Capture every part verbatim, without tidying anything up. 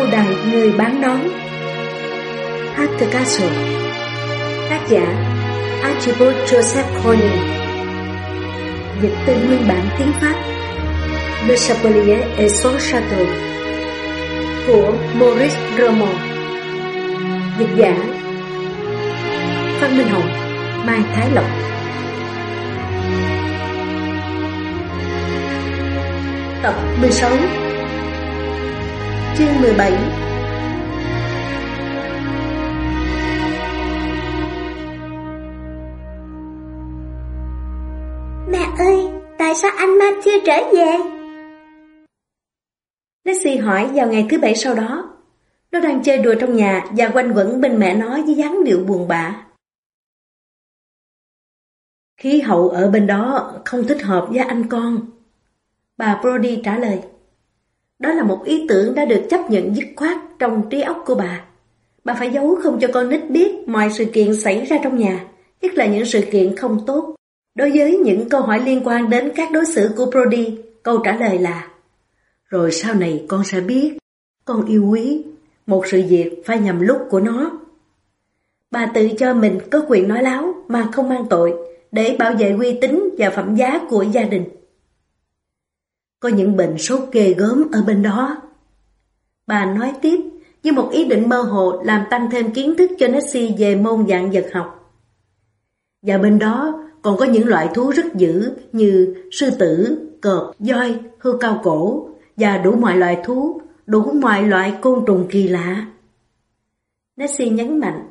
Lâu đài người bán nón. At the Castle. Tác giả Archibald Joseph Corning. Dịch từ nguyên bản tiếng Pháp Le Chapelier et son Château của Maurice Roman. Dịch giả Phan Minh Hồng, Mai Thái Lộc. Tập mười sáu. Chương mười bảy. Mẹ ơi, tại sao anh Matt chưa trở về? Nessie hỏi vào ngày thứ bảy sau đó. Nó đang chơi đùa trong nhà và quanh quẩn bên mẹ nó với dáng điệu buồn bã. Khí hậu ở bên đó không thích hợp với anh con, bà Brody trả lời. Đó là một ý tưởng đã được chấp nhận dứt khoát trong trí óc của bà. Bà phải giấu không cho con nít biết mọi sự kiện xảy ra trong nhà, nhất là những sự kiện không tốt. Đối với những câu hỏi liên quan đến các đối xử của Brody, câu trả lời là: rồi sau này con sẽ biết, con yêu quý, một sự việc phải nhằm lúc của nó. Bà tự cho mình có quyền nói láo mà không mang tội, để bảo vệ uy tín và phẩm giá của gia đình. Có những bệnh sốt ghê gớm ở bên đó. Bà nói tiếp với một ý định mơ hồ làm tăng thêm kiến thức cho Nessie về môn dạng vật học. Và bên đó còn có những loại thú rất dữ như sư tử, cọp, voi, hươu cao cổ và đủ mọi loại thú, đủ mọi loại côn trùng kỳ lạ. Nessie nhấn mạnh.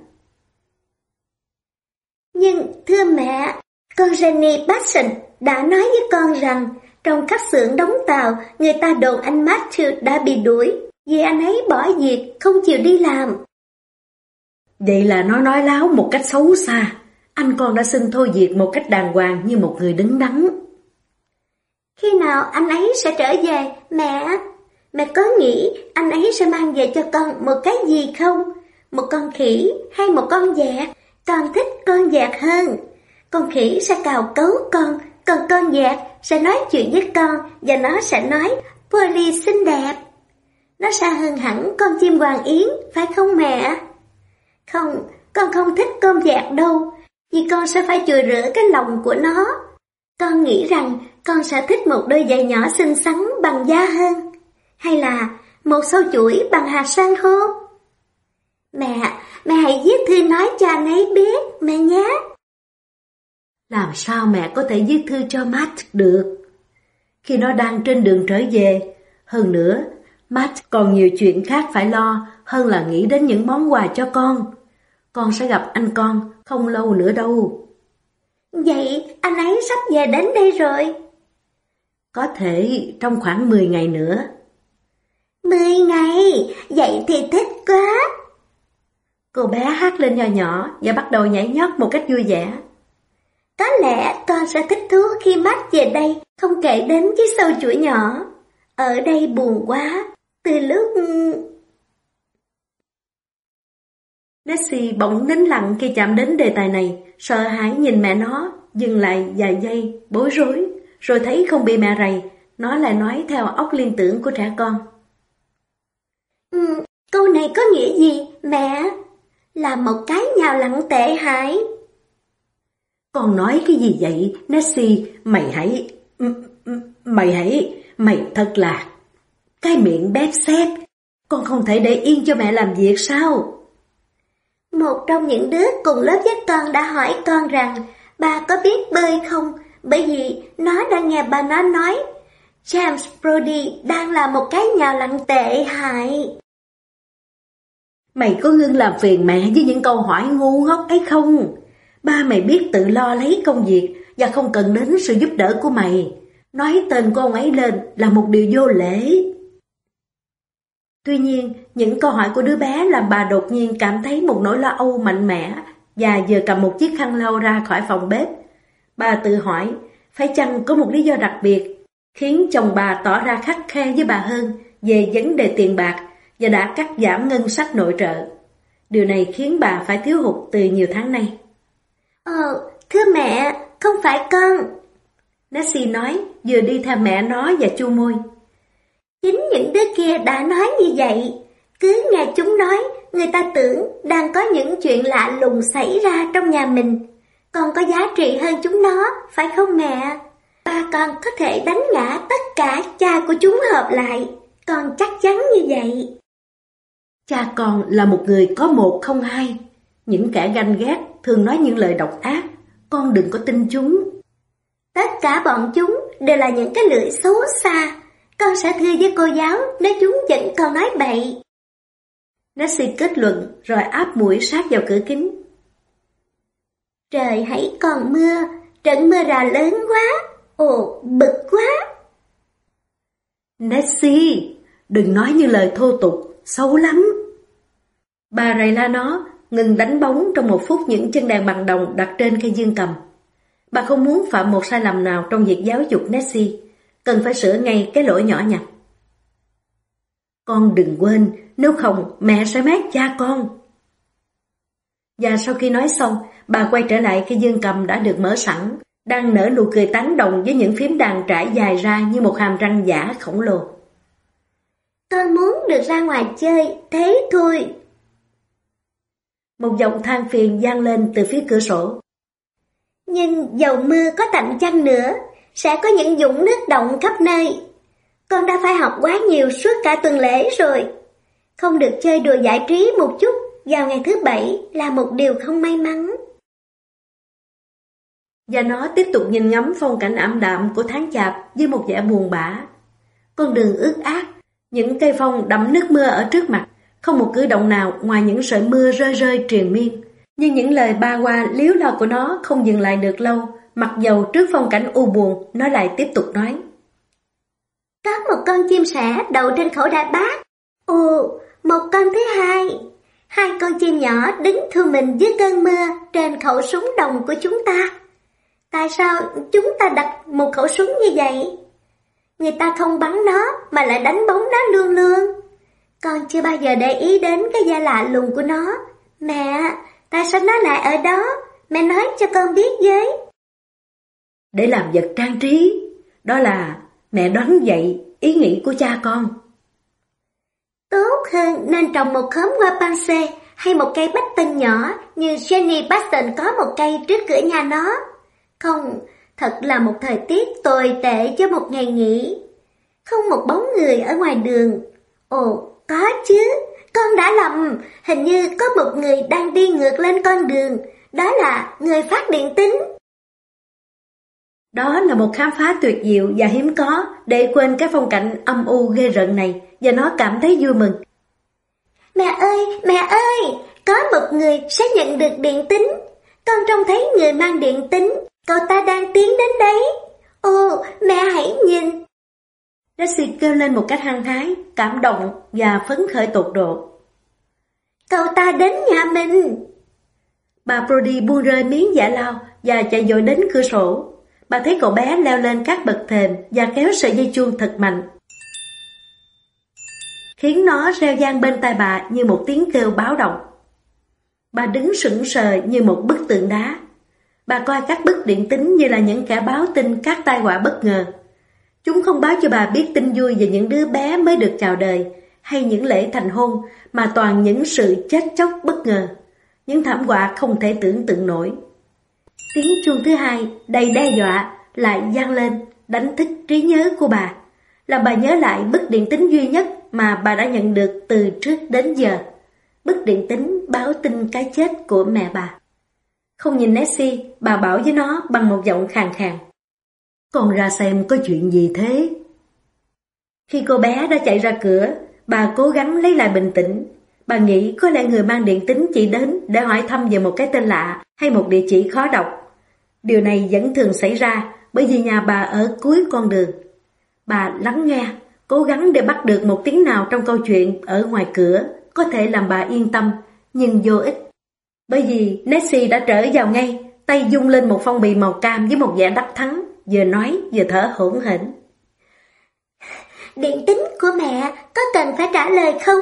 Nhưng thưa mẹ, con Jenny Batson đã nói với con rằng trong các xưởng đóng tàu, người ta đồn anh Matthew đã bị đuổi vì anh ấy bỏ việc, không chịu đi làm. Vậy là nó nói láo một cách xấu xa. Anh con đã xin thôi việc một cách đàng hoàng như một người đứng đắn. Khi nào anh ấy sẽ trở về, mẹ? Mẹ có nghĩ anh ấy sẽ mang về cho con một cái gì không? Một con khỉ hay một con vẹt? Con thích con vẹt hơn. Con khỉ sẽ cào cấu con, còn con vẹt sẽ nói chuyện với con và nó sẽ nói Polly xinh đẹp. Nó sẽ hơn hẳn con chim hoàng yến, phải không mẹ? Không, con không thích con vẹt đâu, vì con sẽ phải chùi rửa cái lòng của nó. Con nghĩ rằng con sẽ thích một đôi giày nhỏ xinh xắn bằng da hơn, hay là một sâu chuỗi bằng hạt san hô. Mẹ, mẹ hãy viết thư nói cho anh ấy biết, mẹ nhé. Làm sao mẹ có thể viết thư cho Matt được khi nó đang trên đường trở về? Hơn nữa, Matt còn nhiều chuyện khác phải lo hơn là nghĩ đến những món quà cho con. Con sẽ gặp anh con không lâu nữa đâu. Vậy anh ấy sắp về đến đây rồi? Có thể trong khoảng mười ngày nữa. Mười ngày? Vậy thì thích quá. Cô bé hát lên nho nhỏ và bắt đầu nhảy nhót một cách vui vẻ. Có lẽ con sẽ thích thú khi Matt về đây, không kể đến chiếc sâu chuỗi nhỏ. Ở đây buồn quá, từ lúc... Nessie bỗng nín lặng khi chạm đến đề tài này, sợ hãi nhìn mẹ nó, dừng lại vài giây, bối rối, rồi thấy không bị mẹ rầy, nó lại nói theo óc liên tưởng của trẻ con. Ừ, câu này có nghĩa gì, mẹ? Là một cái nhào lặng tệ hại. Con nói cái gì vậy, Nessie? Mày hãy... Mày hãy... Mày thật là... Cái miệng bét xét. Con không thể để yên cho mẹ làm việc sao? Một trong những đứa cùng lớp với con đã hỏi con rằng bà có biết bơi không, bởi vì nó đang nghe bà nó nói James Brody đang là một cái nhào lặng tệ hại. Mày có ngưng làm phiền mẹ với những câu hỏi ngu ngốc ấy không? Ba mày biết tự lo lấy công việc và không cần đến sự giúp đỡ của mày. Nói tên của ông ấy lên là một điều vô lễ. Tuy nhiên, những câu hỏi của đứa bé làm bà đột nhiên cảm thấy một nỗi lo âu mạnh mẽ và vừa cầm một chiếc khăn lau ra khỏi phòng bếp. Bà tự hỏi, phải chăng có một lý do đặc biệt khiến chồng bà tỏ ra khắt khe với bà hơn về vấn đề tiền bạc và đã cắt giảm ngân sách nội trợ. Điều này khiến bà phải thiếu hụt từ nhiều tháng nay. Ờ, thưa mẹ, không phải con. Nessie nói, vừa đi theo mẹ nó và chu môi. Chính những đứa kia đã nói như vậy. Cứ Cứ nghe chúng nói, người ta tưởng đang có những chuyện lạ lùng xảy ra trong nhà mình, còn có giá trị hơn chúng nó, phải không mẹ? Ba con có thể đánh ngã tất cả cha của chúng hợp lại, con chắc chắn như vậy. Cha con là một người có một không hai. Những kẻ ganh ghét thường nói những lời độc ác, con đừng có tin chúng. Tất cả bọn chúng đều là những cái lưỡi xấu xa. Con sẽ thưa với cô giáo nếu chúng vẫn còn nói bậy. Nancy kết luận rồi áp mũi sát vào cửa kính. Trời hãy còn mưa, trận mưa rào lớn quá, ồ bực quá. Nancy, đừng nói như lời thô tục, xấu lắm. Bà rầy la nó, ngừng đánh bóng trong một phút những chân đàn bằng đồng đặt trên cây dương cầm. Bà không muốn phạm một sai lầm nào trong việc giáo dục Nancy, cần phải sửa ngay cái lỗi nhỏ nhặt. Con đừng quên, nếu không mẹ sẽ mát cha con. Và sau khi nói xong, bà quay trở lại cây dương cầm đã được mở sẵn, đang nở nụ cười tán đồng với những phím đàn trải dài ra như một hàm răng giả khổng lồ. Con muốn được ra ngoài chơi, thế thôi. Một giọng than phiền vang lên từ phía cửa sổ. Nhưng dầu mưa có tạnh chăng nữa, sẽ có những vũng nước động khắp nơi. Con đã phải học quá nhiều suốt cả tuần lễ rồi. Không được chơi đùa giải trí một chút vào ngày thứ bảy là một điều không may mắn. Và nó tiếp tục nhìn ngắm phong cảnh ảm đạm của tháng chạp với một vẻ buồn bã. Con đường ướt át, những cây phong đẫm nước mưa ở trước mặt, không một cử động nào ngoài những sợi mưa rơi rơi triền miên. Nhưng những lời ba qua líu lo của nó không dừng lại được lâu, mặc dầu trước phong cảnh u buồn, nó lại tiếp tục nói. Có một con chim sẻ đậu trên khẩu đại bác. Ồ, một con thứ hai. Hai con chim nhỏ đứng thu mình dưới cơn mưa trên khẩu súng đồng của chúng ta. Tại sao chúng ta đặt một khẩu súng như vậy? Người ta không bắn nó mà lại đánh bóng nó luôn luôn. Con chưa bao giờ để ý đến cái da lạ lùng của nó. Mẹ, tại sao nó lại ở đó? Mẹ nói cho con biết với. Để làm vật trang trí. Đó là, mẹ đoán vậy, ý nghĩ của cha con. Tốt hơn nên trồng một khóm hoa panse hay một cây bách tân nhỏ như Jenny Baston có một cây trước cửa nhà nó. Không, thật là một thời tiết tồi tệ cho một ngày nghỉ. Không một bóng người ở ngoài đường. Ồ, có chứ, con đã lầm, hình như có một người đang đi ngược lên con đường, đó là người phát điện tín. Đó là một khám phá tuyệt diệu và hiếm có để quên cái phong cảnh âm u ghê rợn này, và nó cảm thấy vui mừng. Mẹ ơi, mẹ ơi, có một người sẽ nhận được điện tín. Con trông thấy người mang điện tín, cậu ta đang tiến đến đấy. Ồ, mẹ hãy nhìn. Daisy kêu lên một cách hăng hái, cảm động và phấn khởi tột độ. Cậu ta đến nhà mình. Bà Brody buông rơi miếng giả lao và chạy vội đến cửa sổ. Bà thấy cậu bé leo lên các bậc thềm và kéo sợi dây chuông thật mạnh, khiến nó reo vang bên tai bà như một tiếng kêu báo động. Bà đứng sững sờ như một bức tượng đá. Bà coi các bức điện tín như là những kẻ báo tin các tai họa bất ngờ. Chúng không báo cho bà biết tin vui về những đứa bé mới được chào đời, hay những lễ thành hôn, mà toàn những sự chết chóc bất ngờ, những thảm họa không thể tưởng tượng nổi. Tiếng chuông thứ hai, đầy đe dọa, lại vang lên, đánh thức trí nhớ của bà, làm bà nhớ lại bức điện tín duy nhất mà bà đã nhận được từ trước đến giờ. Bức điện tín báo tin cái chết của mẹ bà. Không nhìn Nancy, bà bảo với nó bằng một giọng khàn khàn. Con ra xem có chuyện gì thế? Khi cô bé đã chạy ra cửa, bà cố gắng lấy lại bình tĩnh. Bà nghĩ có lẽ người mang điện tín chỉ đến để hỏi thăm về một cái tên lạ hay một địa chỉ khó đọc. Điều này vẫn thường xảy ra bởi vì nhà bà ở cuối con đường. Bà lắng nghe, cố gắng để bắt được một tiếng nào trong câu chuyện ở ngoài cửa có thể làm bà yên tâm, nhưng vô ích. Bởi vì Nancy đã trở vào ngay, tay dung lên một phong bì màu cam với một vẻ đắc thắng, vừa nói vừa thở hổn hển. Điện tín của mẹ có cần phải trả lời không?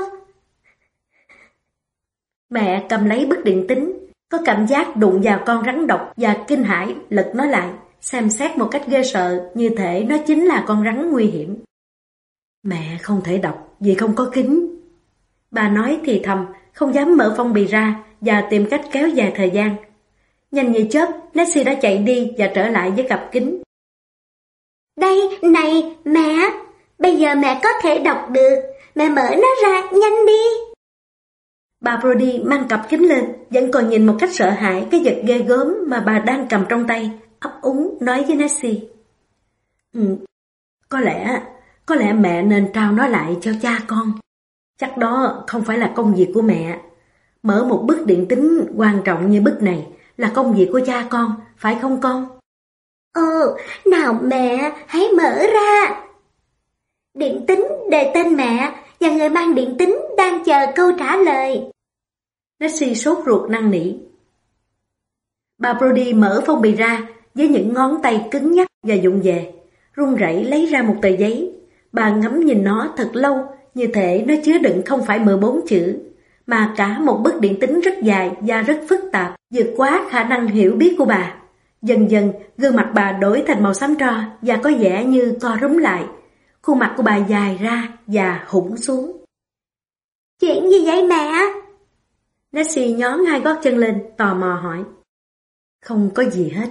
Mẹ cầm lấy bức điện tín, có cảm giác đụng vào con rắn độc và kinh hãi lật nó lại, xem xét một cách ghê sợ như thể nó chính là con rắn nguy hiểm. Mẹ không thể đọc vì không có kính. Bà nói thì thầm, không dám mở phong bì ra và tìm cách kéo dài thời gian. Nhanh như chớp, Nessie đã chạy đi và trở lại với cặp kính. Đây, này, mẹ! Bây giờ mẹ có thể đọc được. Mẹ mở nó ra, nhanh đi! Bà Brody mang cặp kính lên, vẫn còn nhìn một cách sợ hãi cái vật ghê gớm mà bà đang cầm trong tay, ấp úng nói với Nessie. Ừ, có lẽ, có lẽ mẹ nên trao nó lại cho cha con. Chắc đó không phải là công việc của mẹ. Mở một bức điện tín quan trọng như bức này là công việc của cha con, phải không con? Ồ, nào mẹ, hãy mở ra! Điện tín đề tên mẹ và người mang điện tín đang chờ câu trả lời. Nessie sốt ruột năn nỉ. Bà Brody mở phong bì ra với những ngón tay cứng nhắc và vụng về, run rẩy lấy ra một tờ giấy. Bà ngắm nhìn nó thật lâu, như thể nó chứa đựng không phải mười bốn chữ, mà cả một bức điện tín rất dài và rất phức tạp, vượt quá khả năng hiểu biết của bà. Dần dần, gương mặt bà đổi thành màu xám tro và có vẻ như co rúm lại. Khuôn mặt của bà dài ra và hủng xuống. Chuyện gì vậy mẹ? Nessie nhón hai gót chân lên, tò mò hỏi. Không có gì hết.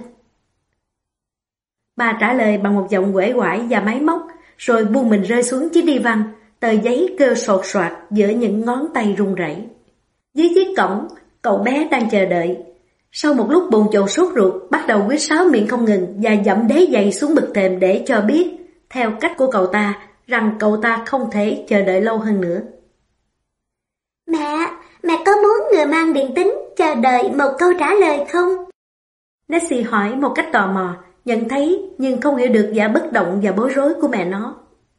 Bà trả lời bằng một giọng uể oải và máy móc, rồi buông mình rơi xuống chiếc đi văn, tờ giấy kêu sột soạt giữa những ngón tay run rẩy. Dưới chiếc cổng, cậu bé đang chờ đợi. Sau một lúc bồn chồn sốt ruột, bắt đầu quýt sáo miệng không ngừng và dẫm đế giày xuống bậc thềm để cho biết, theo cách của cậu ta, rằng cậu ta không thể chờ đợi lâu hơn nữa. Mẹ, mẹ có muốn người mang điện tín chờ đợi một câu trả lời không? Nessie hỏi một cách tò mò, nhận thấy nhưng không hiểu được vẻ bất động và bối rối của mẹ nó.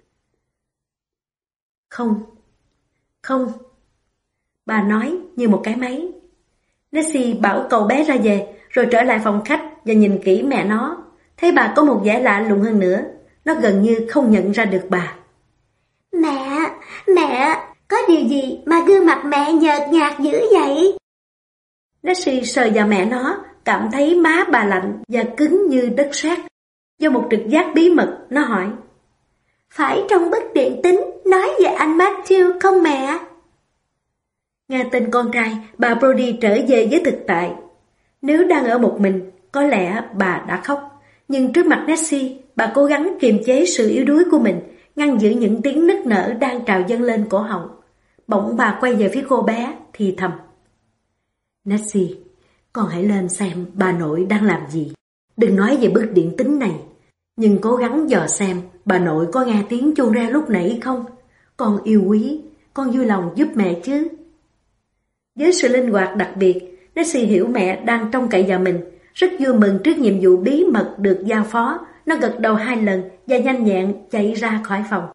Không, không, bà nói như một cái máy. Nessie bảo cậu bé ra về, rồi trở lại phòng khách và nhìn kỹ mẹ nó. Thấy bà có một vẻ lạ lùng hơn nữa, nó gần như không nhận ra được bà. Mẹ, mẹ, có điều gì mà gương mặt mẹ nhợt nhạt dữ vậy? Nessie sờ vào mẹ nó, cảm thấy má bà lạnh và cứng như đất sét. Do một trực giác bí mật, nó hỏi. Phải trong bức điện tín nói về anh Matthew không mẹ? Nghe tin con trai, bà Brody trở về với thực tại. Nếu đang ở một mình, có lẽ bà đã khóc. Nhưng trước mặt Nessie, bà cố gắng kiềm chế sự yếu đuối của mình, ngăn giữ những tiếng nức nở đang trào dâng lên cổ họng. Bỗng bà quay về phía cô bé, thì thầm. Nessie, con hãy lên xem bà nội đang làm gì. Đừng nói về bức điện tín này, nhưng cố gắng dò xem bà nội có nghe tiếng chuông reo lúc nãy không. Con yêu quý, con vui lòng giúp mẹ chứ. Với sự linh hoạt đặc biệt, Nessie hiểu mẹ đang trông cậy vào mình, rất vui mừng trước nhiệm vụ bí mật được giao phó. Nó gật đầu hai lần và nhanh nhẹn chạy ra khỏi phòng.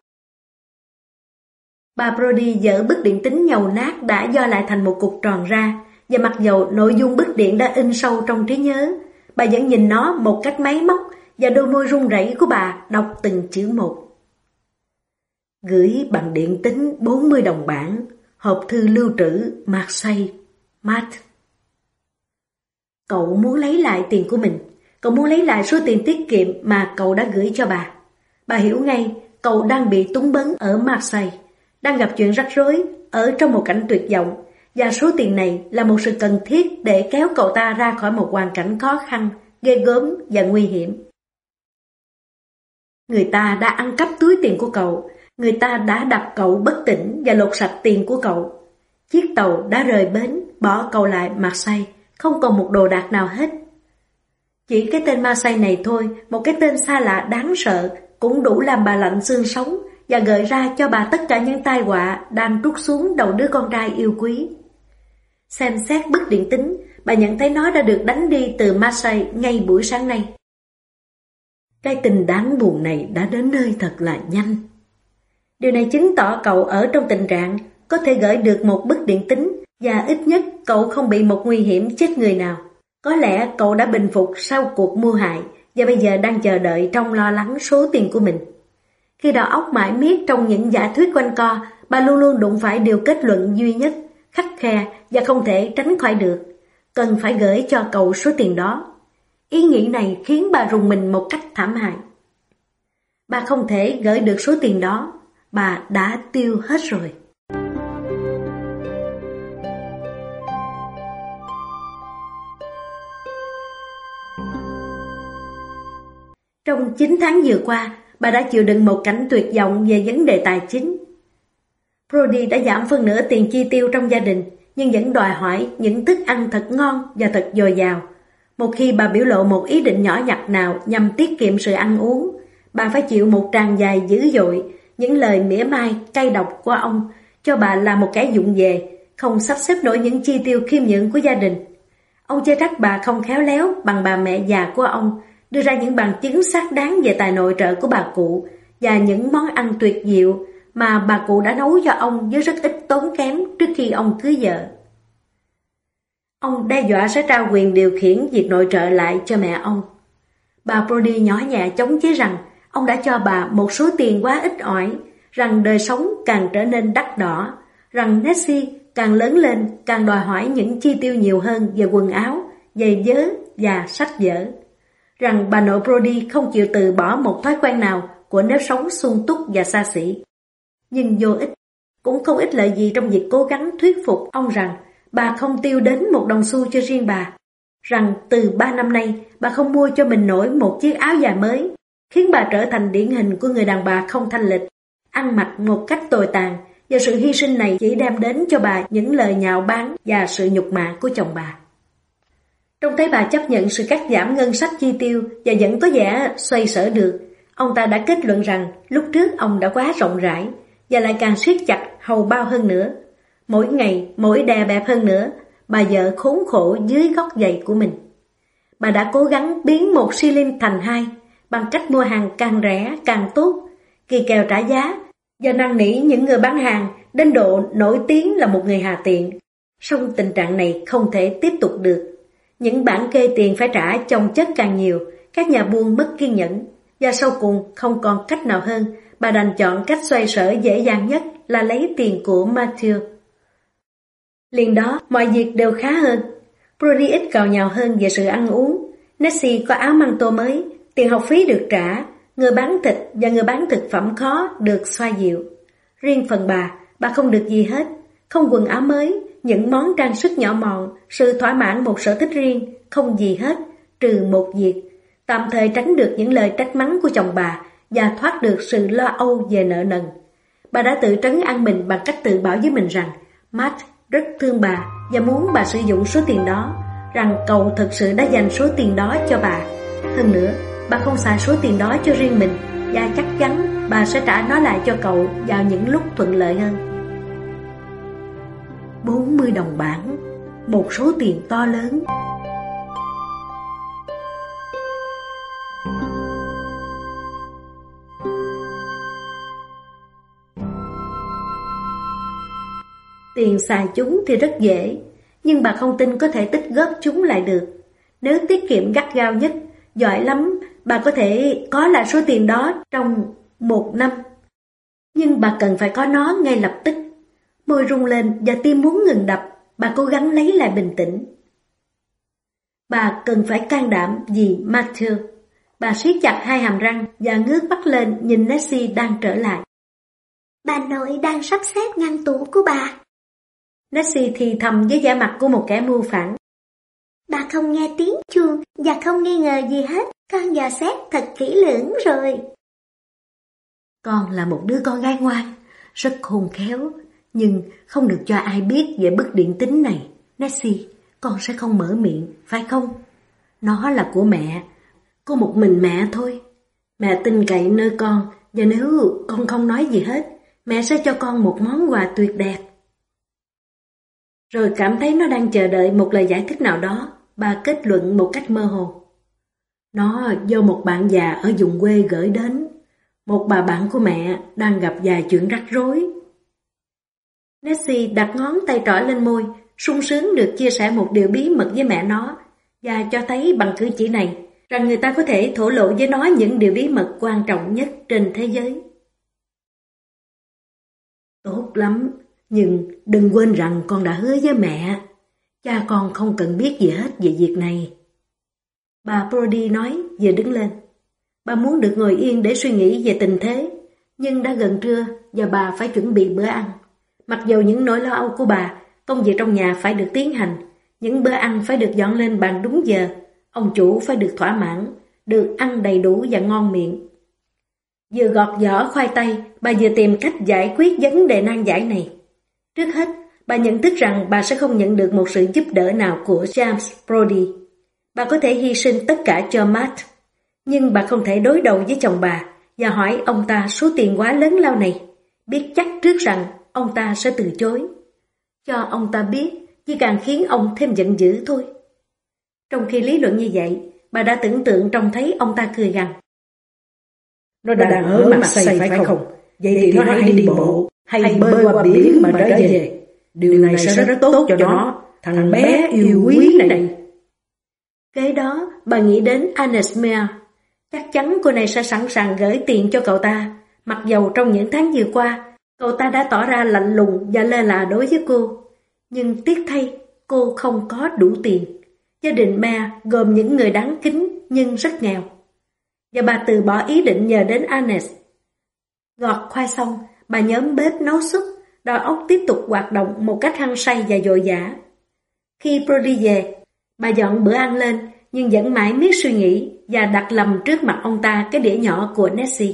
Bà Brody dỡ bức điện tín nhầu nát đã do lại thành một cục tròn ra, và mặc dầu nội dung bức điện đã in sâu trong trí nhớ, bà vẫn nhìn nó một cách máy móc và đôi môi run rẩy của bà đọc từng chữ một. Gửi bằng điện tín bốn mươi đồng bảng, hộp thư lưu trữ Marseille, Matt. Cậu muốn lấy lại tiền của mình. Cậu muốn lấy lại số tiền tiết kiệm mà cậu đã gửi cho bà. Bà hiểu ngay cậu đang bị túng bấn ở Marseille, đang gặp chuyện rắc rối, ở trong một cảnh tuyệt vọng, và số tiền này là một sự cần thiết để kéo cậu ta ra khỏi một hoàn cảnh khó khăn, ghê gớm và nguy hiểm. Người ta đã ăn cắp túi tiền của cậu, người ta đã đập cậu bất tỉnh và lột sạch tiền của cậu. Chiếc tàu đã rời bến, bỏ cậu lại Marseille, không còn một đồ đạc nào hết. Chỉ cái tên Marseille này thôi, một cái tên xa lạ đáng sợ, cũng đủ làm bà lạnh xương sống và gợi ra cho bà tất cả những tai họa đang trút xuống đầu đứa con trai yêu quý. Xem xét bức điện tín, bà nhận thấy nó đã được đánh đi từ Marseille ngay buổi sáng nay. Cái tình đáng buồn này đã đến nơi thật là nhanh. Điều này chứng tỏ cậu ở trong tình trạng có thể gửi được một bức điện tín và ít nhất cậu không bị một nguy hiểm chết người nào. Có lẽ cậu đã bình phục sau cuộc mưu hại và bây giờ đang chờ đợi trong lo lắng số tiền của mình. Khi đầu óc mãi miết trong những giả thuyết quanh co, bà luôn luôn đụng phải điều kết luận duy nhất, khắt khe và không thể tránh khỏi được. Cần phải gửi cho cậu số tiền đó. Ý nghĩ này khiến bà rùng mình một cách thảm hại. Bà không thể gửi được số tiền đó, bà đã tiêu hết rồi. chín tháng vừa qua, bà đã chịu đựng một cảnh tuyệt vọng về vấn đề tài chính. Brody đã giảm phân nửa tiền chi tiêu trong gia đình, nhưng vẫn đòi hỏi những thức ăn thật ngon và thật dồi dào. Một khi bà biểu lộ một ý định nhỏ nhặt nào nhằm tiết kiệm sự ăn uống, bà phải chịu một tràng dài dữ dội, những lời mỉa mai, cay độc của ông, cho bà là một kẻ vụng về, không sắp xếp nổi những chi tiêu khiêm nhượng của gia đình. Ông chê trách bà không khéo léo bằng bà mẹ già của ông, đưa ra những bằng chứng xác đáng về tài nội trợ của bà cụ và những món ăn tuyệt diệu mà bà cụ đã nấu cho ông với rất ít tốn kém trước khi ông cưới vợ. Ông đe dọa sẽ trao quyền điều khiển việc nội trợ lại cho mẹ ông. Bà Brody nhỏ nhẹ chống chế rằng ông đã cho bà một số tiền quá ít ỏi, rằng đời sống càng trở nên đắt đỏ, rằng Nessie càng lớn lên càng đòi hỏi những chi tiêu nhiều hơn về quần áo, giày vớ và sách vở, rằng bà nội Brody không chịu từ bỏ một thói quen nào của nếp sống sung túc và xa xỉ. Nhưng vô ích, cũng không ích lợi gì trong việc cố gắng thuyết phục ông rằng bà không tiêu đến một đồng xu cho riêng bà, rằng từ ba năm nay bà không mua cho mình nổi một chiếc áo dài mới, khiến bà trở thành điển hình của người đàn bà không thanh lịch, ăn mặc một cách tồi tàn, và sự hy sinh này chỉ đem đến cho bà những lời nhạo báng và sự nhục mạ của chồng bà. Trông thấy bà chấp nhận sự cắt giảm ngân sách chi tiêu và vẫn có vẻ xoay sở được, ông ta đã kết luận rằng lúc trước ông đã quá rộng rãi và lại càng siết chặt hầu bao hơn nữa. Mỗi ngày, mỗi đè bẹp hơn nữa, bà vợ khốn khổ dưới gốc giày của mình. Bà đã cố gắng biến một xi lin thành hai bằng cách mua hàng càng rẻ càng tốt, kỳ kèo trả giá và năn nỉ những người bán hàng đến độ nổi tiếng là một người hà tiện. Song tình trạng này không thể tiếp tục được. Những bản kê tiền phải trả chồng chất càng nhiều, các nhà buôn mất kiên nhẫn, và sau cùng không còn cách nào hơn, bà đành chọn cách xoay sở dễ dàng nhất là lấy tiền của Matthew. Liền đó, mọi việc đều khá hơn. Brody ít càu nhàu hơn về sự ăn uống. Nessie có áo măng tô mới, tiền học phí được trả, người bán thịt và người bán thực phẩm khó được xoa dịu. Riêng phần bà, bà không được gì hết, không quần áo mới, những món trang sức nhỏ mọn, sự thỏa mãn một sở thích riêng, không gì hết, trừ một việc, tạm thời tránh được những lời trách mắng của chồng bà và thoát được sự lo âu về nợ nần. Bà đã tự trấn an mình bằng cách tự bảo với mình rằng Matt rất thương bà và muốn bà sử dụng số tiền đó, rằng cậu thực sự đã dành số tiền đó cho bà. Hơn nữa, bà không xài số tiền đó cho riêng mình và chắc chắn bà sẽ trả nó lại cho cậu vào những lúc thuận lợi hơn. bốn mươi đồng bảng, một số tiền to lớn. Tiền xài chúng thì rất dễ, nhưng bà không tin có thể tích góp chúng lại được. Nếu tiết kiệm gắt gao nhất, giỏi lắm, bà có thể có lại số tiền đó trong một năm. Nhưng bà cần phải có nó ngay lập tức. Môi rung lên và tim muốn ngừng đập, bà cố gắng lấy lại bình tĩnh. Bà cần phải can đảm vì Matthew. Bà siết chặt hai hàm răng và ngước mắt lên nhìn Nessie đang trở lại. Bà nội đang sắp xếp ngăn tủ của bà. Nessie thì thầm với vẻ mặt của một kẻ mưu phản. Bà không nghe tiếng chuông và không nghi ngờ gì hết, con dò xét thật kỹ lưỡng rồi. Con là một đứa con gái ngoan, rất khôn khéo, nhưng không được cho ai biết về bức điện tín này. Nessie, con sẽ không mở miệng, phải không? Nó là của mẹ, có một mình mẹ thôi. Mẹ tin cậy nơi con, và nếu con không nói gì hết, mẹ sẽ cho con một món quà tuyệt đẹp. Rồi cảm thấy nó đang chờ đợi một lời giải thích nào đó, bà kết luận một cách mơ hồ. Nó do một bạn già ở vùng quê gửi đến. Một bà bạn của mẹ đang gặp vài chuyện rắc rối. Nessie đặt ngón tay trỏ lên môi, sung sướng được chia sẻ một điều bí mật với mẹ nó, và cho thấy bằng cử chỉ này rằng người ta có thể thổ lộ với nó những điều bí mật quan trọng nhất trên thế giới. Tốt lắm, nhưng đừng quên rằng con đã hứa với mẹ. Cha con không cần biết gì hết về việc này. Bà Brody nói vừa đứng lên. Bà muốn được ngồi yên để suy nghĩ về tình thế, nhưng đã gần trưa và bà phải chuẩn bị bữa ăn. Mặc dù những nỗi lo âu của bà, công việc trong nhà phải được tiến hành, những bữa ăn phải được dọn lên bàn đúng giờ, ông chủ phải được thỏa mãn, được ăn đầy đủ và ngon miệng. Vừa gọt vỏ khoai tây, bà vừa tìm cách giải quyết vấn đề nan giải này. Trước hết, bà nhận thức rằng bà sẽ không nhận được một sự giúp đỡ nào của James Brody. Bà có thể hy sinh tất cả cho Matt, nhưng bà không thể đối đầu với chồng bà và hỏi ông ta số tiền quá lớn lao này, biết chắc trước rằng ông ta sẽ từ chối. Cho ông ta biết chỉ càng khiến ông thêm giận dữ thôi. Trong khi lý luận như vậy, bà đã tưởng tượng trông thấy ông ta cười gằn. Nó đang ở mặt xây phải không? Vậy thì nó hãy đi bộ hay bơi qua biển mà trở về. Điều này sẽ rất tốt cho nó, thằng bé yêu quý này. Kế đó, bà nghĩ đến Agnes Meyer. Chắc chắn cô này sẽ sẵn sàng gửi tiền cho cậu ta, mặc dầu trong những tháng vừa qua, cậu ta đã tỏ ra lạnh lùng và lơ là đối với cô. Nhưng tiếc thay, cô không có đủ tiền. Gia đình Meyer gồm những người đáng kính nhưng rất nghèo. Và bà từ bỏ ý định nhờ đến Agnes. Gọt khoai xong, bà nhóm bếp nấu súp, đầu óc tiếp tục hoạt động một cách hăng say và vội vã. Khi Brody về, bà dọn bữa ăn lên, nhưng vẫn mãi miết suy nghĩ và đặt lầm trước mặt ông ta cái đĩa nhỏ của Nessie.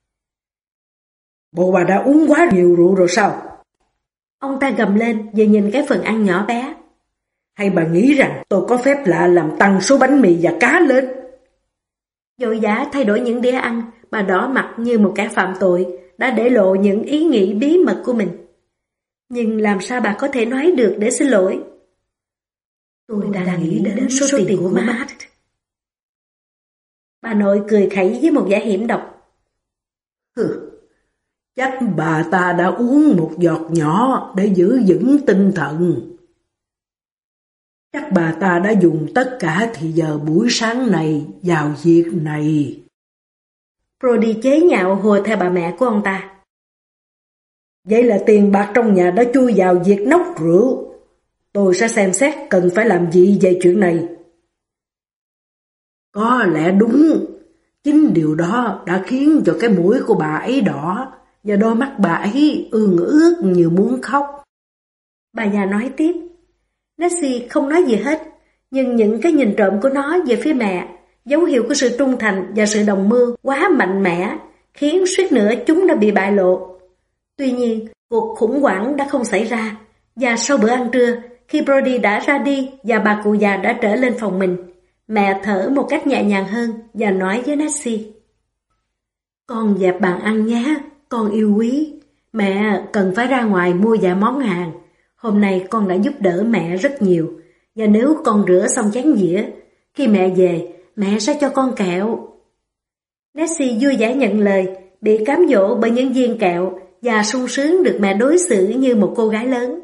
Bộ bà đã uống quá nhiều rượu rồi sao? Ông ta gầm lên và nhìn cái phần ăn nhỏ bé. Hay bà nghĩ rằng tôi có phép lạ làm tăng số bánh mì và cá lên? Vội vã thay đổi những đĩa ăn, bà đỏ mặt như một kẻ phạm tội, đã để lộ những ý nghĩ bí mật của mình. Nhưng làm sao bà có thể nói được để xin lỗi? Tôi đang nghĩ đến số tiền của Matt. Bà nội cười khẩy với một vẻ hiểm độc. Hừ, chắc bà ta đã uống một giọt nhỏ để giữ vững tinh thần. Chắc bà ta đã dùng tất cả thì giờ buổi sáng này vào việc này. Brody chế nhạo hùa theo bà mẹ của ông ta. Vậy là tiền bạc trong nhà đã chui vào việc nốc rượu. Tôi sẽ xem xét cần phải làm gì về chuyện này. Có lẽ đúng, chính điều đó đã khiến cho cái mũi của bà ấy đỏ và đôi mắt bà ấy ương ướt như muốn khóc. Bà già nói tiếp. Nessie không nói gì hết, nhưng những cái nhìn trộm của nó về phía mẹ, dấu hiệu của sự trung thành và sự đồng mưu quá mạnh mẽ, khiến suýt nữa chúng đã bị bại lộ. Tuy nhiên, cuộc khủng hoảng đã không xảy ra, và sau bữa ăn trưa, khi Brody đã ra đi và bà cụ già đã trở lên phòng mình, mẹ thở một cách nhẹ nhàng hơn và nói với Nessie. Con dẹp bàn ăn nhé, con yêu quý. Mẹ cần phải ra ngoài mua vài món hàng. Hôm nay con đã giúp đỡ mẹ rất nhiều, và nếu con rửa xong chén dĩa, khi mẹ về, mẹ sẽ cho con kẹo. Nessie vui vẻ nhận lời, bị cám dỗ bởi những viên kẹo và sung sướng được mẹ đối xử như một cô gái lớn.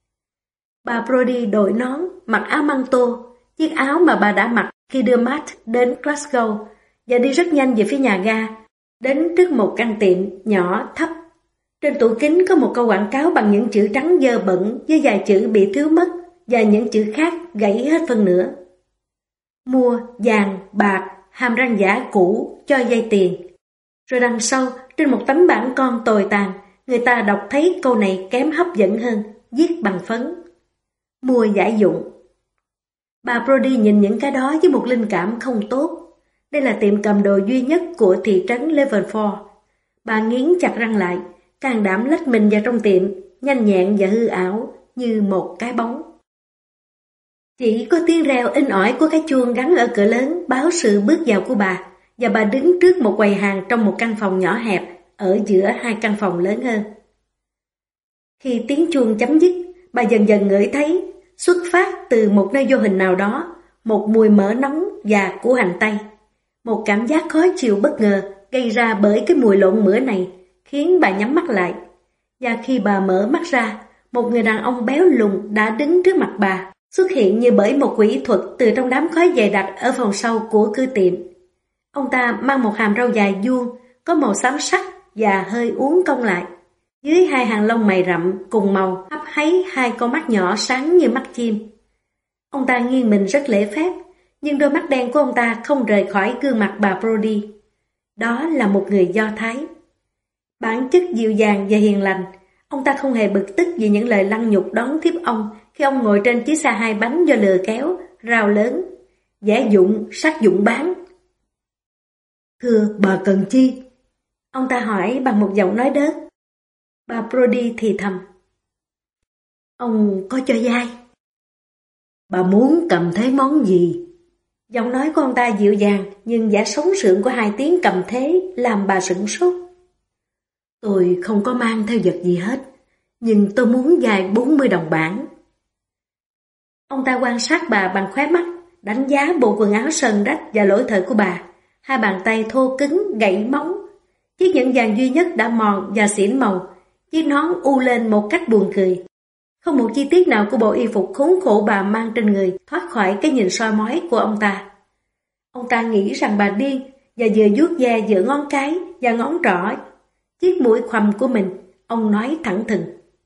Bà Brody đội nón, mặc áo măng tô, chiếc áo mà bà đã mặc khi đưa Matt đến Glasgow, và đi rất nhanh về phía nhà ga, đến trước một căn tiệm nhỏ thấp. Trên tủ kính có một câu quảng cáo bằng những chữ trắng dơ bẩn với vài chữ bị thiếu mất và những chữ khác gãy hết phân nửa. Mua vàng, bạc, hàm răng giả cũ, cho vay tiền. Rồi đằng sau, trên một tấm bảng con tồi tàn, người ta đọc thấy câu này kém hấp dẫn hơn, viết bằng phấn. Mua giải dụng. Bà Brody nhìn những cái đó với một linh cảm không tốt. Đây là tiệm cầm đồ duy nhất của thị trấn Levenford. Bà nghiến chặt răng lại, can đảm lách mình vào trong tiệm, nhanh nhẹn và hư ảo như một cái bóng. Chỉ có tiếng reo in ỏi của cái chuông gắn ở cửa lớn báo sự bước vào của bà, và bà đứng trước một quầy hàng trong một căn phòng nhỏ hẹp ở giữa hai căn phòng lớn hơn. Khi tiếng chuông chấm dứt, bà dần dần ngửi thấy, xuất phát từ một nơi vô hình nào đó, một mùi mỡ nóng và củ hành tây. Một cảm giác khó chịu bất ngờ gây ra bởi cái mùi lộn mửa này khiến bà nhắm mắt lại. Và khi bà mở mắt ra, một người đàn ông béo lùn đã đứng trước mặt bà, xuất hiện như bởi một quỷ thuật từ trong đám khói dày đặc ở phòng sau của cửa tiệm. Ông ta mang một hàm râu dài vuông, có màu xám sắc và hơi uốn cong lại. Dưới hai hàng lông mày rậm cùng màu hấp háy hai con mắt nhỏ sáng như mắt chim. Ông ta nghiêng mình rất lễ phép, nhưng đôi mắt đen của ông ta không rời khỏi gương mặt bà Brody. Đó là một người Do Thái. Bản chất dịu dàng và hiền lành, ông ta không hề bực tức vì những lời lăng nhục đón tiếp ông khi ông ngồi trên chiếc xe hai bánh do lừa kéo, rào lớn. Giả dụng, sát dụng bán. Thưa, bà cần chi? Ông ta hỏi bằng một giọng nói đớt. Bà Brody thì thầm. Ông có cho vay? Bà muốn cầm thế món gì? Giọng nói của ông ta dịu dàng, nhưng giả sống sượng của hai tiếng cầm thế làm bà sửng sốt. Tôi không có mang theo vật gì hết, nhưng tôi muốn vay bốn mươi đồng bảng. Ông ta quan sát bà bằng khóe mắt, đánh giá bộ quần áo sờn rách và lỗi thời của bà. Hai bàn tay thô cứng, gãy móng. Chiếc nhẫn vàng duy nhất đã mòn và xỉn màu. Chiếc nón u lên một cách buồn cười. Không một chi tiết nào của bộ y phục khốn khổ bà mang trên người thoát khỏi cái nhìn soi mói của ông ta. Ông ta nghĩ rằng bà điên và vừa vuốt ve giữa ngón cái và ngón trỏ chiếc mũi khoằm của mình. Ông nói thẳng thừng.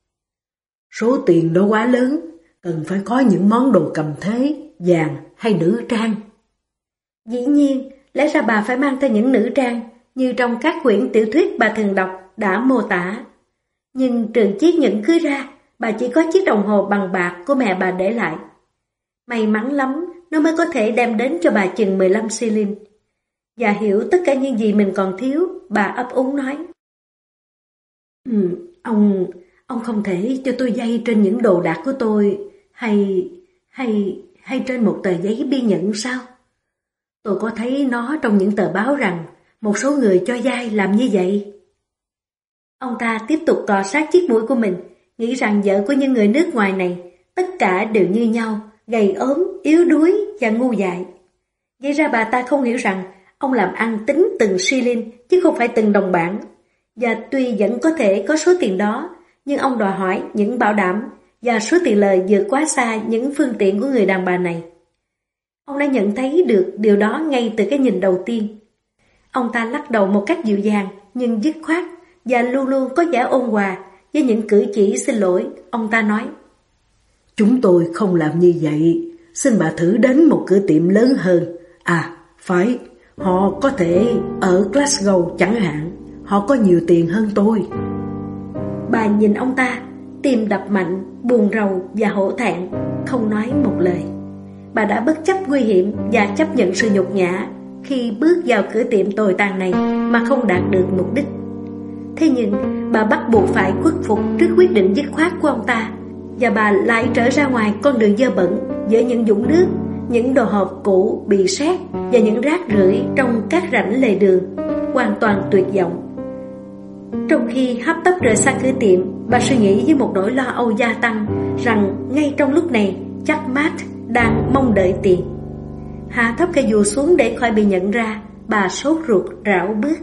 Số tiền đó quá lớn, cần phải có những món đồ cầm thế, vàng hay nữ trang. Dĩ nhiên, lẽ ra bà phải mang theo những nữ trang như trong các quyển tiểu thuyết bà thường đọc đã mô tả. Nhưng trừ chiếc nhẫn cưới ra, bà chỉ có chiếc đồng hồ bằng bạc của mẹ bà để lại. May mắn lắm, nó mới có thể đem đến cho bà chừng mười lăm xi lin. Và hiểu tất cả những gì mình còn thiếu, bà ấp úng nói. Ừ, ông, ông không thể cho tôi vay trên những đồ đạc của tôi, hay, hay, hay trên một tờ giấy biên nhận sao? Tôi có thấy nó trong những tờ báo rằng một số người cho vay làm như vậy. Ông ta tiếp tục cọ sát chiếc mũi của mình, nghĩ rằng vợ của những người nước ngoài này tất cả đều như nhau, gầy ốm, yếu đuối và ngu dại. Vậy ra bà ta không hiểu rằng ông làm ăn tính từng xi lin chứ không phải từng đồng bảng. Và tuy vẫn có thể có số tiền đó, nhưng ông đòi hỏi những bảo đảm và số tiền lời vượt quá xa những phương tiện của người đàn bà này. Ông đã nhận thấy được điều đó ngay từ cái nhìn đầu tiên. Ông ta lắc đầu một cách dịu dàng nhưng dứt khoát và luôn luôn có vẻ ôn hòa với những cử chỉ xin lỗi. Ông ta nói: Chúng tôi không làm như vậy, xin bà thử đến một cửa tiệm lớn hơn. À, phải, họ có thể ở Glasgow chẳng hạn, họ có nhiều tiền hơn tôi. Bà nhìn ông ta, tim đập mạnh, buồn rầu và hổ thẹn, không nói một lời. Bà đã bất chấp nguy hiểm và chấp nhận sự nhục nhã khi bước vào cửa tiệm tồi tàn này mà không đạt được mục đích. Thế nhưng bà bắt buộc phải khuất phục trước quyết định dứt khoát của ông ta, và bà lại trở ra ngoài con đường dơ bẩn giữa những vũng nước, những đồ hộp cũ bị sét và những rác rưởi trong các rãnh lề đường, hoàn toàn tuyệt vọng. Trong khi hấp tấp rời xa cửa tiệm, bà suy nghĩ với một nỗi lo âu gia tăng rằng ngay trong lúc này chắc Matt đang mong đợi tiền. Hạ thấp cây dù xuống để khỏi bị nhận ra, bà sốt ruột rảo bước.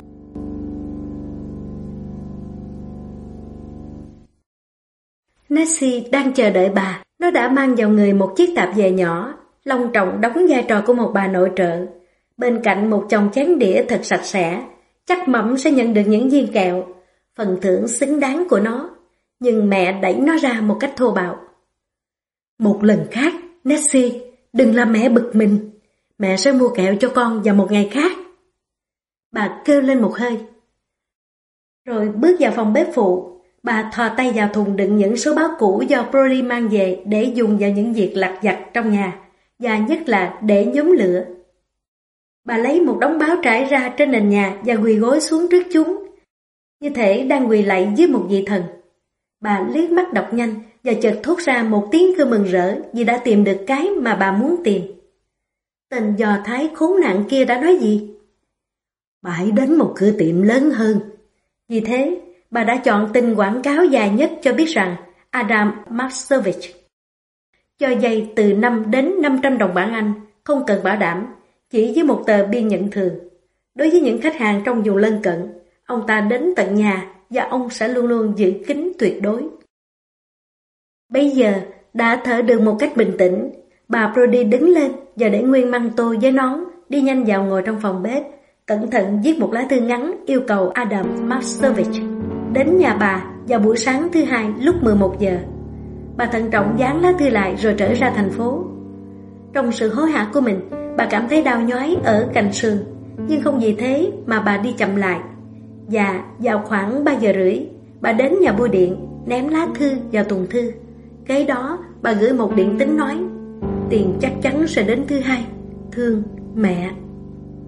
Nessie đang chờ đợi bà. Nó đã mang vào người một chiếc tạp dề nhỏ, long trọng đóng vai trò của một bà nội trợ. Bên cạnh một chồng chén đĩa thật sạch sẽ, chắc mẩm sẽ nhận được những viên kẹo, phần thưởng xứng đáng của nó. Nhưng mẹ đẩy nó ra một cách thô bạo. Một lần khác, Nessie, đừng làm mẹ bực mình. Mẹ sẽ mua kẹo cho con vào một ngày khác. Bà kêu lên một hơi, rồi bước vào phòng bếp phụ. Bà thò tay vào thùng đựng những số báo cũ do Brody mang về để dùng vào những việc lặt vặt trong nhà, và nhất là để nhóm lửa. Bà lấy một đống báo trải ra trên nền nhà và quỳ gối xuống trước chúng, như thể đang quỳ lạy dưới một vị thần. Bà liếc mắt đọc nhanh và chợt thốt ra một tiếng kêu mừng rỡ vì đã tìm được cái mà bà muốn tìm. Tên Do Thái khốn nạn kia đã nói gì? Bà hãy đến một cửa tiệm lớn hơn. Vì thế, bà đã chọn tin quảng cáo dài nhất cho biết rằng Adam Maksovich cho vay từ năm đến năm trăm đồng bảng Anh, không cần bảo đảm, chỉ với một tờ biên nhận thường. Đối với những khách hàng trong vùng lân cận, ông ta đến tận nhà và ông sẽ luôn luôn giữ kín tuyệt đối. Bây giờ, đã thở được một cách bình tĩnh, bà Brody đứng lên và để nguyên măng tô với nón, đi nhanh vào ngồi trong phòng bếp, cẩn thận viết một lá thư ngắn yêu cầu Adam Maksovich đến nhà bà vào buổi sáng thứ hai lúc mười một giờ. Bà thận trọng dán lá thư lại rồi trở ra thành phố. Trong sự hối hả của mình, bà cảm thấy đau nhói ở cạnh sườn, nhưng không vì thế mà bà đi chậm lại. Và vào khoảng ba giờ rưỡi, bà đến nhà bưu điện, ném lá thư vào thùng thư. Kế đó, bà gửi một điện tín nói: tiền chắc chắn sẽ đến thứ hai. Thương, mẹ.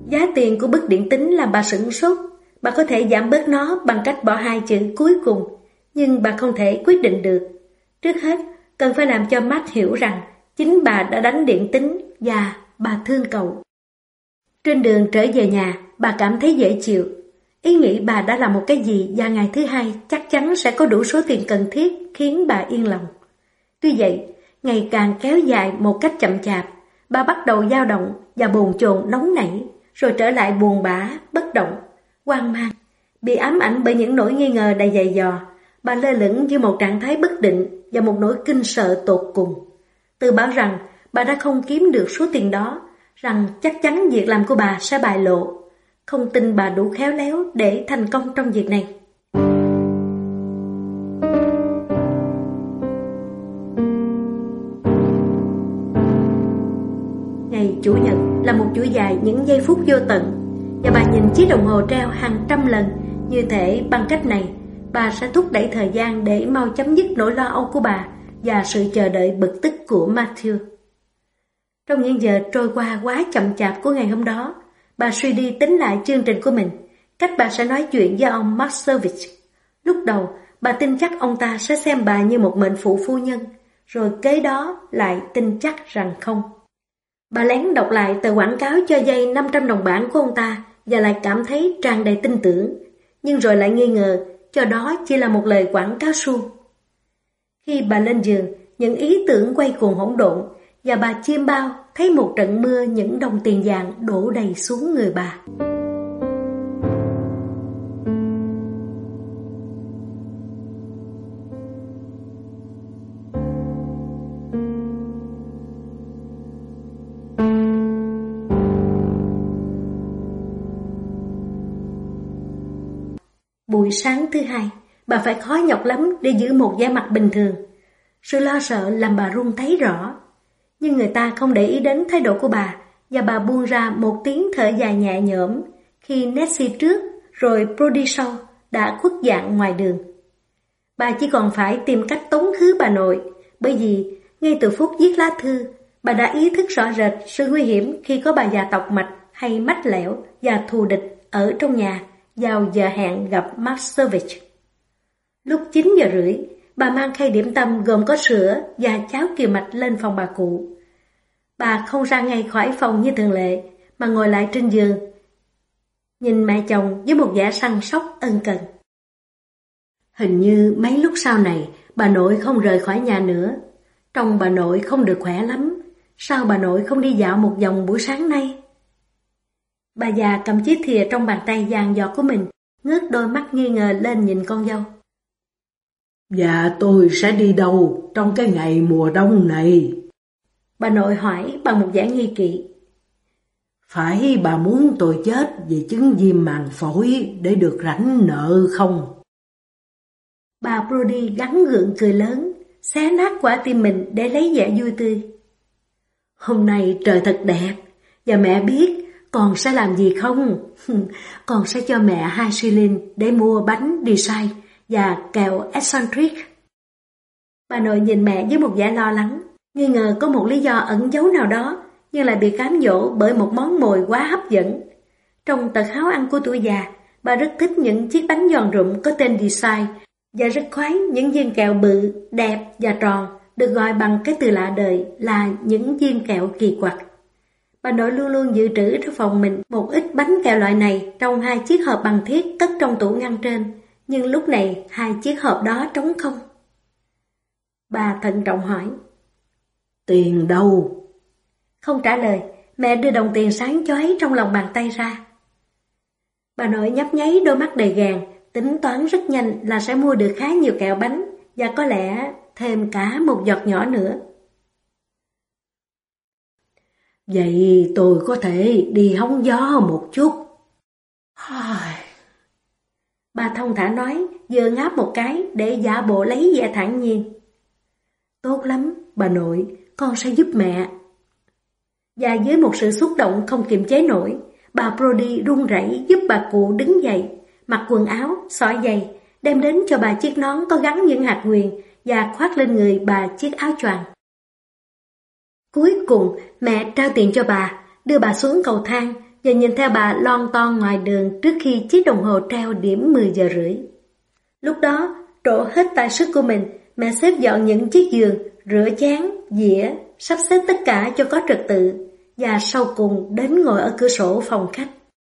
Giá tiền của bức điện tín làm bà sửng sốt. Bà có thể giảm bớt nó bằng cách bỏ hai chữ cuối cùng, nhưng bà không thể quyết định được. Trước hết, cần phải làm cho Matt hiểu rằng chính bà đã đánh điện tín và bà thương cậu. Trên đường trở về nhà, bà cảm thấy dễ chịu. Ý nghĩ bà đã làm một cái gì và ngày thứ hai chắc chắn sẽ có đủ số tiền cần thiết khiến bà yên lòng. Tuy vậy, ngày càng kéo dài một cách chậm chạp, bà bắt đầu dao động và bồn chồn nóng nảy, rồi trở lại buồn bã, bất động, hoang mang. Bị ám ảnh bởi những nỗi nghi ngờ đầy dày dò, bà lơ lửng như một trạng thái bất định và một nỗi kinh sợ tột cùng. Tự bảo rằng bà đã không kiếm được số tiền đó, rằng chắc chắn việc làm của bà sẽ bại lộ. Không tin bà đủ khéo léo để thành công trong việc này. Ngày Chủ nhật là một chuỗi dài những giây phút vô tận, và bà nhìn chiếc đồng hồ treo hàng trăm lần, như thể bằng cách này bà sẽ thúc đẩy thời gian để mau chấm dứt nỗi lo âu của bà và sự chờ đợi bực tức của Matthew. Trong những giờ trôi qua quá chậm chạp của ngày hôm đó, bà suy đi tính lại chương trình của mình, cách bà sẽ nói chuyện với ông Marcevich. Lúc đầu, bà tin chắc ông ta sẽ xem bà như một mệnh phụ phu nhân, rồi kế đó lại tin chắc rằng không. Bà lén đọc lại tờ quảng cáo cho dây năm trăm đồng bảng của ông ta và lại cảm thấy tràn đầy tin tưởng, nhưng rồi lại nghi ngờ cho đó chỉ là một lời quảng cáo suông. Khi bà lên giường, những ý tưởng quay cuồng hỗn độn và bà chiêm bao thấy một trận mưa những đồng tiền vàng đổ đầy xuống người bà. Buổi sáng thứ hai, bà phải khó nhọc lắm để giữ một vẻ mặt bình thường. Sự lo sợ làm bà run thấy rõ. Nhưng người ta không để ý đến thái độ của bà, và bà buông ra một tiếng thở dài nhẹ nhõm khi Nancy trước rồi Brody sau đã khuất dạng ngoài đường. Bà chỉ còn phải tìm cách tống khứ bà nội, bởi vì ngay từ phút viết lá thư, bà đã ý thức rõ rệt sự nguy hiểm khi có bà già tọc mạch hay mách lẻo và thù địch ở trong nhà vào giờ hẹn gặp Marcevich. Lúc chín giờ rưỡi, bà mang khay điểm tâm gồm có sữa và cháo kiều mạch lên phòng bà cụ. Bà không ra ngay khỏi phòng như thường lệ, mà ngồi lại trên giường, nhìn mẹ chồng với một vẻ săn sóc ân cần. Hình như mấy lúc sau này, bà nội không rời khỏi nhà nữa. Trông bà nội không được khỏe lắm. Sao bà nội không đi dạo một vòng buổi sáng nay? Bà già cầm chiếc thìa trong bàn tay vàng giọt của mình, ngước đôi mắt nghi ngờ lên nhìn con dâu. Dạ tôi sẽ đi đâu trong cái ngày mùa đông này? Bà nội hỏi bằng một vẻ nghi kỵ. Phải bà muốn tôi chết vì chứng viêm màng phổi để được rảnh nợ không? Bà Brody gắng gượng cười lớn, xé nát quả tim mình để lấy vẻ vui tươi. Hôm nay trời thật đẹp, và mẹ biết con sẽ làm gì không? Con sẽ cho mẹ hai xi lin để mua bánh đi sai và kẹo eccentric. Bà nội nhìn mẹ với một vẻ lo lắng, nghi ngờ có một lý do ẩn giấu nào đó, nhưng lại bị cám dỗ bởi một món mồi quá hấp dẫn. Trong tật háo ăn của tuổi già, bà rất thích những chiếc bánh giòn rụm có tên design và rất khoái những viên kẹo bự, đẹp và tròn, được gọi bằng cái từ lạ đời là những viên kẹo kỳ quặc. Bà nội luôn luôn dự trữ trong phòng mình một ít bánh kẹo loại này trong hai chiếc hộp bằng thiết cất trong tủ ngăn trên, nhưng lúc này hai chiếc hộp đó trống không. Bà thận trọng hỏi. Tiền đâu? Không trả lời, mẹ đưa đồng tiền sáng chói trong lòng bàn tay ra. Bà nội nhấp nháy đôi mắt đầy gàn, tính toán rất nhanh là sẽ mua được khá nhiều kẹo bánh và có lẽ thêm cả một giọt nhỏ nữa. Vậy tôi có thể đi hóng gió một chút. Bà thông thả nói, vừa ngáp một cái để giả bộ lấy vẻ thản nhiên. Tốt lắm, bà nội, con sẽ giúp mẹ. Và với một sự xúc động không kiềm chế nổi, bà Brody run rẩy giúp bà cụ đứng dậy, mặc quần áo, xỏ giày, đem đến cho bà chiếc nón có gắn những hạt huyền và khoác lên người bà chiếc áo choàng. Cuối cùng, mẹ trao tiền cho bà, đưa bà xuống cầu thang và nhìn theo bà lon ton ngoài đường trước khi chiếc đồng hồ treo điểm mười giờ rưỡi. Lúc đó, trổ hết tài sức của mình, mẹ xếp dọn những chiếc giường, rửa chén, dĩa, sắp xếp tất cả cho có trật tự, và sau cùng đến ngồi ở cửa sổ phòng khách.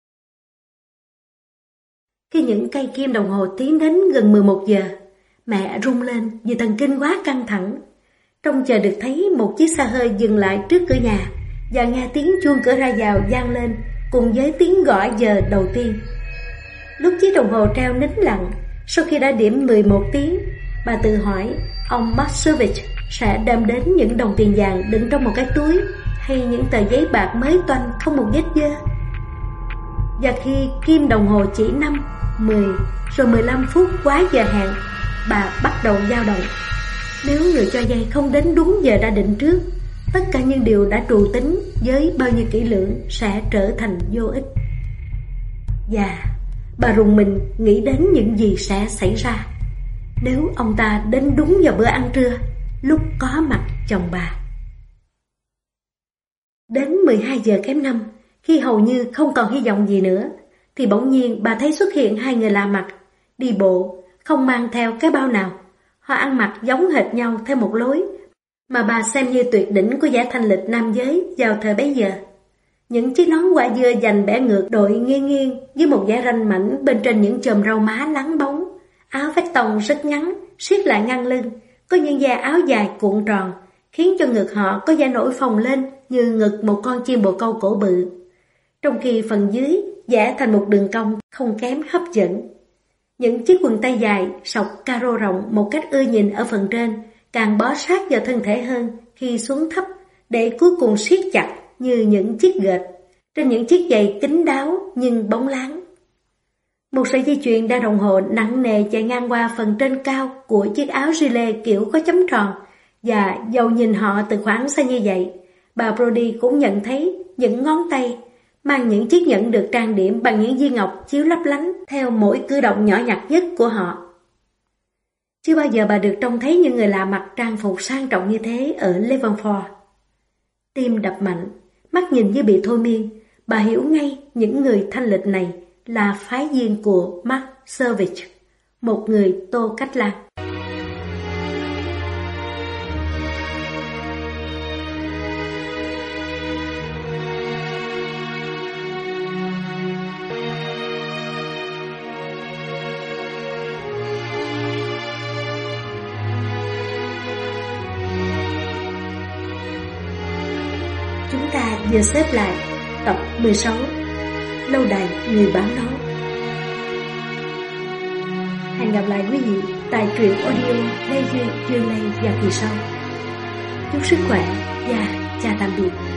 Khi những cây kim đồng hồ tiến đến gần mười một giờ, mẹ rung lên vì thần kinh quá căng thẳng. Trông chờ được thấy một chiếc xe hơi dừng lại trước cửa nhà và nghe tiếng chuông cửa ra vào vang lên cùng với tiếng gõ giờ đầu tiên. Lúc chiếc đồng hồ treo nín lặng, sau khi đã điểm mười một tiếng, bà tự hỏi ông Maksevich sẽ đem đến những đồng tiền vàng đựng trong một cái túi hay những tờ giấy bạc mới toanh không một vết dơ. Và khi kim đồng hồ chỉ năm, mười rồi mười lăm phút quá giờ hẹn, bà bắt đầu dao động. Nếu người cho vay không đến đúng giờ đã định trước, tất cả những điều đã trù tính với bao nhiêu kỹ lưỡng sẽ trở thành vô ích. Và bà rùng mình nghĩ đến những gì sẽ xảy ra nếu ông ta đến đúng vào bữa ăn trưa, lúc có mặt chồng bà. Đến mười hai giờ kém năm, khi hầu như không còn hy vọng gì nữa, thì bỗng nhiên bà thấy xuất hiện hai người lạ mặt, đi bộ, không mang theo cái bao nào. Họ ăn mặc giống hệt nhau theo một lối mà bà xem như tuyệt đỉnh của vẻ thanh lịch nam giới vào thời bấy giờ. Những chiếc nón quả dưa dành bẻ ngược đội nghiêng nghiêng với một dải ranh mảnh bên trên những chòm râu má lắng bóng, áo vest tông rất ngắn, siết lại ngang lưng, có những da áo dài cuộn tròn, khiến cho ngực họ có da nổi phồng lên như ngực một con chim bồ câu cổ bự, trong khi phần dưới vẽ thành một đường cong không kém hấp dẫn. Những chiếc quần tây dài sọc caro rộng một cách ưa nhìn ở phần trên, càng bó sát vào thân thể hơn khi xuống thấp, để cuối cùng siết chặt như những chiếc gệt trên những chiếc giày kín đáo nhưng bóng láng. Một sợi dây chuyền đeo đồng hồ nặng nề chạy ngang qua phần trên cao của chiếc áo gilet kiểu có chấm tròn, và dầu nhìn họ từ khoảng xa như vậy, bà Brody cũng nhận thấy những ngón tay mang những chiếc nhẫn được trang điểm bằng những viên ngọc chiếu lấp lánh theo mỗi cử động nhỏ nhặt nhất của họ. Chưa bao giờ bà được trông thấy những người lạ mặc trang phục sang trọng như thế ở Levenford. Tim đập mạnh, mắt nhìn như bị thôi miên, bà hiểu ngay những người thanh lịch này là phái viên của Maksevich, một người Tô Cách Lan. Chúng ta vừa xếp lại tập mười sáu, Lâu đài người bán đấu. Hẹn gặp lại quý vị tại truyện audio Lê Duy chương này vào kỳ sau. Chúc sức khỏe và chào tạm biệt.